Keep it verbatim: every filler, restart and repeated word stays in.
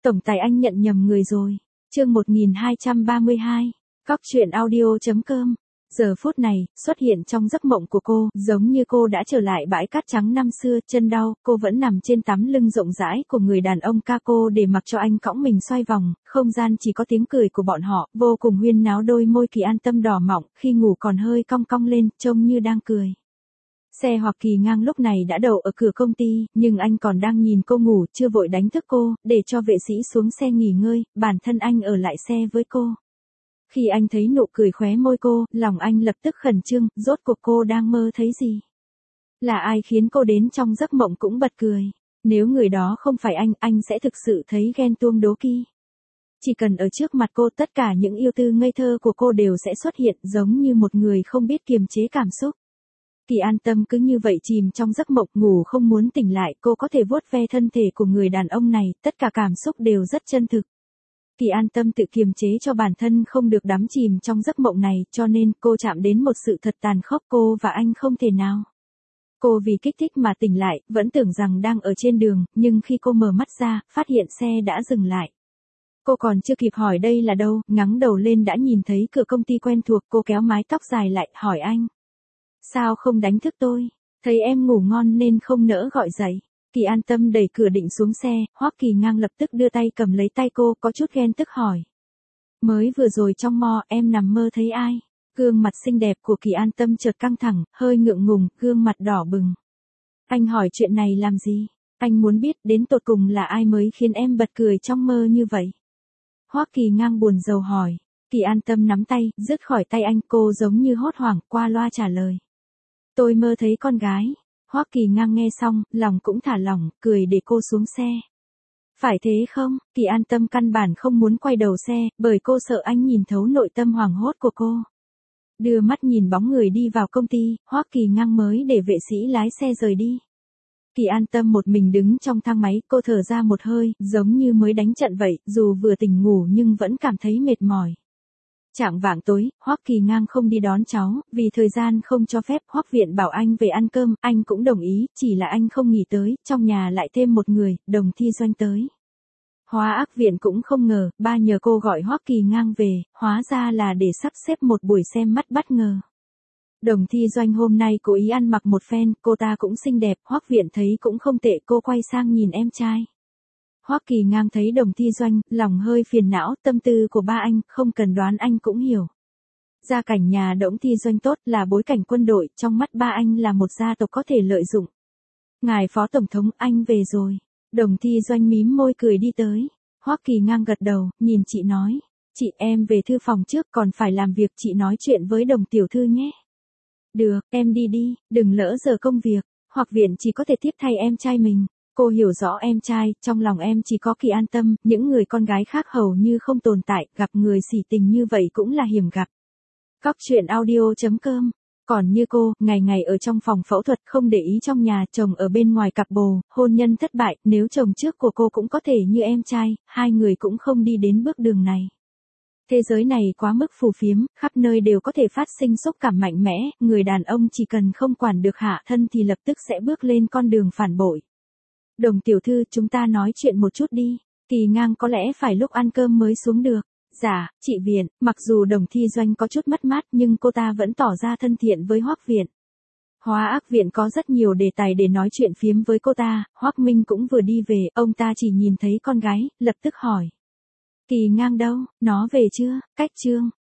Tổng tài anh nhận nhầm người rồi. Chương một nghìn hai trăm ba mươi hai. Cóc truyện audio chấm com. Giờ phút này, xuất hiện trong giấc mộng của cô, giống như cô đã trở lại bãi cát trắng năm xưa, chân đau, cô vẫn nằm trên tấm lưng rộng rãi của người đàn ông ca cô để mặc cho anh cõng mình xoay vòng, không gian chỉ có tiếng cười của bọn họ, vô cùng huyên náo, đôi môi Kỳ An Tâm đỏ mọng, khi ngủ còn hơi cong cong lên, trông như đang cười. Xe hoặc Kỳ Ngang lúc này đã đậu ở cửa công ty, nhưng anh còn đang nhìn cô ngủ, chưa vội đánh thức cô, để cho vệ sĩ xuống xe nghỉ ngơi, bản thân anh ở lại xe với cô. Khi anh thấy nụ cười khóe môi cô, lòng anh lập tức khẩn trương, rốt cuộc cô đang mơ thấy gì? Là ai khiến cô đến trong giấc mộng cũng bật cười? Nếu người đó không phải anh, anh sẽ thực sự thấy ghen tuông đố kỵ. Chỉ cần ở trước mặt cô, tất cả những yêu tư ngây thơ của cô đều sẽ xuất hiện, giống như một người không biết kiềm chế cảm xúc. Kỳ An Tâm cứ như vậy chìm trong giấc mộng, ngủ không muốn tỉnh lại, cô có thể vuốt ve thân thể của người đàn ông này, tất cả cảm xúc đều rất chân thực. Kỳ An Tâm tự kiềm chế cho bản thân không được đắm chìm trong giấc mộng này, cho nên cô chạm đến một sự thật tàn khốc, cô và anh không thể nào. Cô vì kích thích mà tỉnh lại, vẫn tưởng rằng đang ở trên đường, nhưng khi cô mở mắt ra, phát hiện xe đã dừng lại. Cô còn chưa kịp hỏi đây là đâu, ngẩng đầu lên đã nhìn thấy cửa công ty quen thuộc, cô kéo mái tóc dài lại, hỏi anh. Sao không đánh thức tôi? Thấy em ngủ ngon nên không nỡ gọi dậy. Kỳ An Tâm đẩy cửa định xuống xe, Hoắc Kỳ Ngang lập tức đưa tay cầm lấy tay cô, có chút ghen tức hỏi. Mới vừa rồi trong mò, em nằm mơ thấy ai? Gương mặt xinh đẹp của Kỳ An Tâm chợt căng thẳng, hơi ngượng ngùng, gương mặt đỏ bừng. Anh hỏi chuyện này làm gì? Anh muốn biết đến tột cùng là ai mới khiến em bật cười trong mơ như vậy? Hoắc Kỳ Ngang buồn rầu hỏi. Kỳ An Tâm nắm tay, dứt khỏi tay anh, cô giống như hốt hoảng, qua loa trả lời. Tôi mơ thấy con gái. Hoắc Kỳ Ngang nghe xong, lòng cũng thả lỏng, cười để cô xuống xe. Phải thế không? Kỳ An Tâm căn bản không muốn quay đầu xe, bởi cô sợ anh nhìn thấu nội tâm hoảng hốt của cô. Đưa mắt nhìn bóng người đi vào công ty, Hoắc Kỳ Ngang mới để vệ sĩ lái xe rời đi. Kỳ An Tâm một mình đứng trong thang máy, cô thở ra một hơi, giống như mới đánh trận vậy, dù vừa tỉnh ngủ nhưng vẫn cảm thấy mệt mỏi. Chạng vạng tối, Hoắc Kỳ Ngang không đi đón cháu, vì thời gian không cho phép. Hoắc Viện bảo anh về ăn cơm, anh cũng đồng ý, chỉ là anh không nghĩ tới, trong nhà lại thêm một người, Đồng Thi Doanh tới. Hóa Ác Viện cũng không ngờ, ba nhờ cô gọi Hoắc Kỳ Ngang về, hóa ra là để sắp xếp một buổi xem mắt bất ngờ. Đồng Thi Doanh hôm nay cố ý ăn mặc một phen, cô ta cũng xinh đẹp, Hoắc Viện thấy cũng không tệ, cô quay sang nhìn em trai. Hoắc Kỳ Ngang thấy Đồng Thi Doanh, lòng hơi phiền não, tâm tư của ba anh, không cần đoán anh cũng hiểu. Gia cảnh nhà Đồng Thi Doanh tốt, là bối cảnh quân đội, trong mắt ba anh là một gia tộc có thể lợi dụng. Ngài Phó Tổng thống, anh về rồi. Đồng Thi Doanh mím môi cười đi tới. Hoắc Kỳ Ngang gật đầu, nhìn chị nói. Chị, em về thư phòng trước, còn phải làm việc, chị nói chuyện với Đồng tiểu thư nhé. Được, em đi đi, đừng lỡ giờ công việc. Hoắc Viện chỉ có thể tiếp thay em trai mình. Cô hiểu rõ em trai, trong lòng em chỉ có Kỳ An Tâm, những người con gái khác hầu như không tồn tại, gặp người sỉ tình như vậy cũng là hiểm gặp. Cóc truyện audio chấm com. Còn như cô, ngày ngày ở trong phòng phẫu thuật, không để ý trong nhà, chồng ở bên ngoài cặp bồ, hôn nhân thất bại, nếu chồng trước của cô cũng có thể như em trai, hai người cũng không đi đến bước đường này. Thế giới này quá mức phù phiếm, khắp nơi đều có thể phát sinh xúc cảm mạnh mẽ, người đàn ông chỉ cần không quản được hạ thân thì lập tức sẽ bước lên con đường phản bội. Đồng tiểu thư, chúng ta nói chuyện một chút đi. Kỳ Ngang có lẽ phải lúc ăn cơm mới xuống được. Dạ, chị Viện. Mặc dù Đồng Thi Doanh có chút mất mát nhưng cô ta vẫn tỏ ra thân thiện với Hoắc Viện. Hóa Ác Viện có rất nhiều đề tài để nói chuyện phiếm với cô ta. Hoắc Minh cũng vừa đi về, ông ta chỉ nhìn thấy con gái, lập tức hỏi. Kỳ Ngang đâu, nó về chưa? Cách chương.